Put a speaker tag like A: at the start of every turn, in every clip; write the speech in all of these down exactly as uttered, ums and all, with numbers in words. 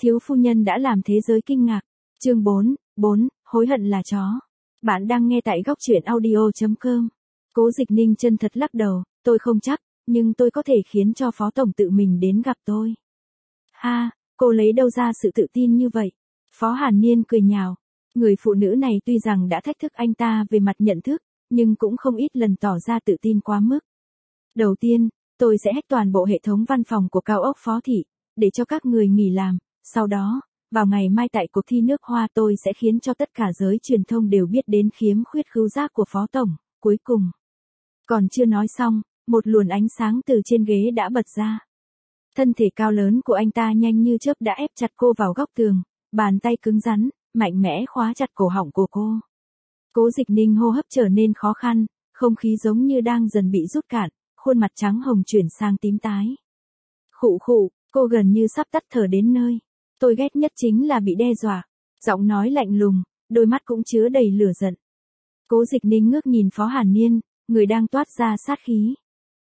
A: Thiếu phu nhân đã làm thế giới kinh ngạc. Chương bốn, bốn, hối hận là chó. Bạn đang nghe tại góc truyện audio chấm com. Cố Dịch Ninh chân thật lắc đầu, tôi không chắc, nhưng tôi có thể khiến cho Phó Tổng tự mình đến gặp tôi. Ha, cô lấy đâu ra sự tự tin như vậy? Phó Hàn Niên cười nhạo. Người phụ nữ này tuy rằng đã thách thức anh ta về mặt nhận thức, nhưng cũng không ít lần tỏ ra tự tin quá mức. Đầu tiên, tôi sẽ hack toàn bộ hệ thống văn phòng của cao ốc Phó Thị, để cho các người nghỉ làm. Sau đó, vào ngày mai tại cuộc thi nước hoa tôi sẽ khiến cho tất cả giới truyền thông đều biết đến khiếm khuyết khứu giác của Phó Tổng. Cuối cùng, còn chưa nói xong, một luồng ánh sáng từ trên ghế đã bật ra. Thân thể cao lớn của anh ta nhanh như chớp đã ép chặt cô vào góc tường, bàn tay cứng rắn, mạnh mẽ khóa chặt cổ họng của cô. Cố Dịch Ninh hô hấp trở nên khó khăn, không khí giống như đang dần bị rút cạn, khuôn mặt trắng hồng chuyển sang tím tái. Khụ khụ, cô gần như sắp tắt thở đến nơi. Tôi ghét nhất chính là bị đe dọa. Giọng nói lạnh lùng, đôi mắt cũng chứa đầy lửa giận. Cố Dịch Ninh ngước nhìn Phó Hàn Niên, người đang toát ra sát khí.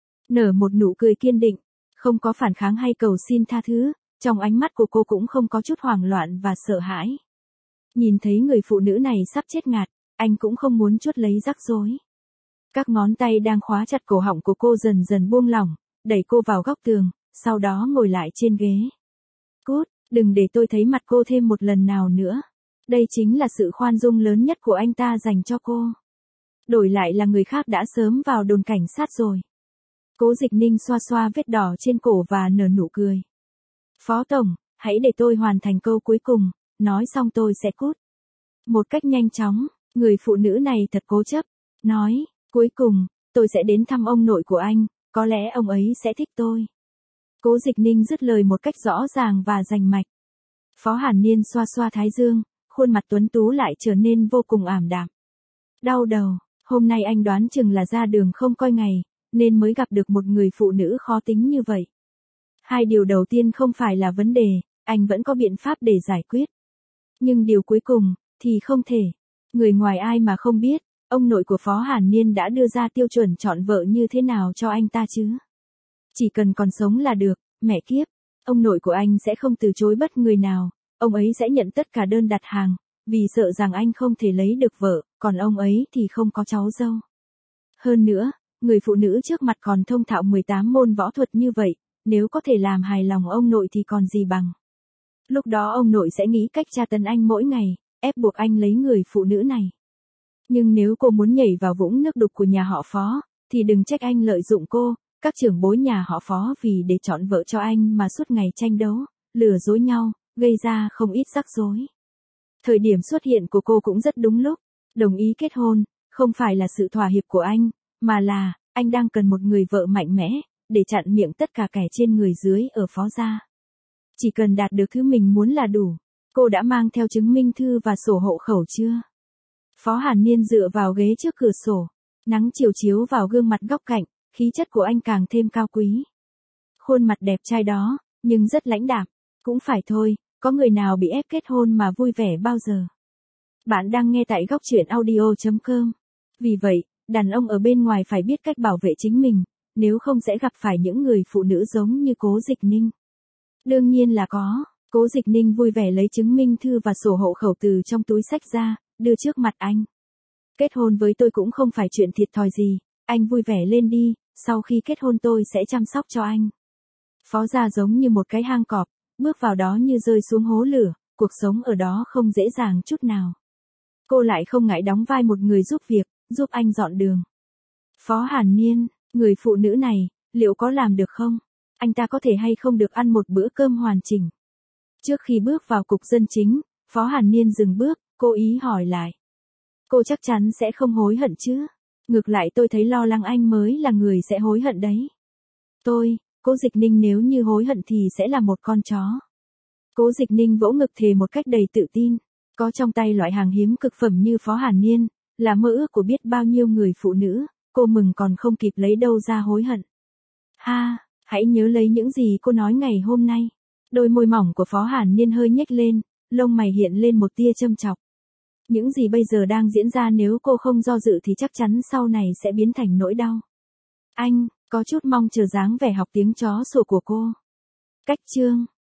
A: Nở một nụ cười kiên định, không có phản kháng hay cầu xin tha thứ, trong ánh mắt của cô cũng không có chút hoảng loạn và sợ hãi. Nhìn thấy người phụ nữ này sắp chết ngạt, anh cũng không muốn chuốt lấy rắc rối. Các ngón tay đang khóa chặt cổ họng của cô dần dần buông lỏng, đẩy cô vào góc tường, sau đó ngồi lại trên ghế. Cút, đừng để tôi thấy mặt cô thêm một lần nào nữa. Đây chính là sự khoan dung lớn nhất của anh ta dành cho cô. Đổi lại là người khác đã sớm vào đồn cảnh sát rồi. Cố Dịch Ninh xoa xoa vết đỏ trên cổ và nở nụ cười. Phó Tổng, hãy để tôi hoàn thành câu cuối cùng, nói xong tôi sẽ cút. Một cách nhanh chóng, người phụ nữ này thật cố chấp, nói, cuối cùng, tôi sẽ đến thăm ông nội của anh, có lẽ ông ấy sẽ thích tôi. Cố Dịch Ninh dứt lời một cách rõ ràng và rành mạch. Phó Hàn Niên xoa xoa thái dương, khuôn mặt tuấn tú lại trở nên vô cùng ảm đạm. Đau đầu, hôm nay anh đoán chừng là ra đường không coi ngày, nên mới gặp được một người phụ nữ khó tính như vậy. Hai điều đầu tiên không phải là vấn đề, anh vẫn có biện pháp để giải quyết. Nhưng điều cuối cùng, thì không thể. Người ngoài ai mà không biết, ông nội của Phó Hàn Niên đã đưa ra tiêu chuẩn chọn vợ như thế nào cho anh ta chứ. Chỉ cần còn sống là được, mẹ kiếp. Ông nội của anh sẽ không từ chối bất người nào, ông ấy sẽ nhận tất cả đơn đặt hàng, vì sợ rằng anh không thể lấy được vợ, còn ông ấy thì không có cháu dâu. Hơn nữa, người phụ nữ trước mặt còn thông thạo mười tám môn võ thuật như vậy, nếu có thể làm hài lòng ông nội thì còn gì bằng. Lúc đó ông nội sẽ nghĩ cách tra tấn anh mỗi ngày, ép buộc anh lấy người phụ nữ này. Nhưng nếu cô muốn nhảy vào vũng nước đục của nhà họ Phó, thì đừng trách anh lợi dụng cô, các trưởng bối nhà họ Phó vì để chọn vợ cho anh mà suốt ngày tranh đấu, lừa dối nhau, gây ra không ít rắc rối. Thời điểm xuất hiện của cô cũng rất đúng lúc, đồng ý kết hôn, không phải là sự thỏa hiệp của anh, mà là, anh đang cần một người vợ mạnh mẽ, để chặn miệng tất cả kẻ trên người dưới ở Phó gia. Chỉ cần đạt được thứ mình muốn là đủ. Cô đã mang theo chứng minh thư và sổ hộ khẩu chưa? Phó Hàn Niên dựa vào ghế trước cửa sổ, nắng chiều chiếu vào gương mặt góc cạnh, khí chất của anh càng thêm cao quý. Khuôn mặt đẹp trai đó, nhưng rất lãnh đạm. Cũng phải thôi, có người nào bị ép kết hôn mà vui vẻ bao giờ. Bạn đang nghe tại góc truyện audio chấm com. Vì vậy, đàn ông ở bên ngoài phải biết cách bảo vệ chính mình, nếu không sẽ gặp phải những người phụ nữ giống như Cố Dịch Ninh. Đương nhiên là có. Cố Dịch Ninh vui vẻ lấy chứng minh thư và sổ hộ khẩu từ trong túi xách ra, đưa trước mặt anh. Kết hôn với tôi cũng không phải chuyện thiệt thòi gì, anh vui vẻ lên đi, sau khi kết hôn tôi sẽ chăm sóc cho anh. Phó gia giống như một cái hang cọp, bước vào đó như rơi xuống hố lửa, cuộc sống ở đó không dễ dàng chút nào. Cô lại không ngại đóng vai một người giúp việc, giúp anh dọn đường. Phó Hàn Niên, người phụ nữ này, liệu có làm được không? Anh ta có thể hay không được ăn một bữa cơm hoàn chỉnh? Trước khi bước vào cục dân chính, Phó Hàn Niên dừng bước, cố ý hỏi lại. Cô chắc chắn sẽ không hối hận chứ? Ngược lại tôi thấy lo lắng anh mới là người sẽ hối hận đấy. Tôi, Cố Dịch Ninh nếu như hối hận thì sẽ là một con chó. Cố Dịch Ninh vỗ ngực thề một cách đầy tự tin, có trong tay loại hàng hiếm cực phẩm như Phó Hàn Niên, là mơ ước của biết bao nhiêu người phụ nữ, cô mừng còn không kịp lấy đâu ra hối hận. Ha, hãy nhớ lấy những gì cô nói ngày hôm nay. Đôi môi mỏng của Phó Hàn Niên hơi nhếch lên, lông mày hiện lên một tia châm chọc. Những gì bây giờ đang diễn ra nếu cô không do dự thì chắc chắn sau này sẽ biến thành nỗi đau. Anh, có chút mong chờ dáng vẻ học tiếng chó sủa của cô. Cách chương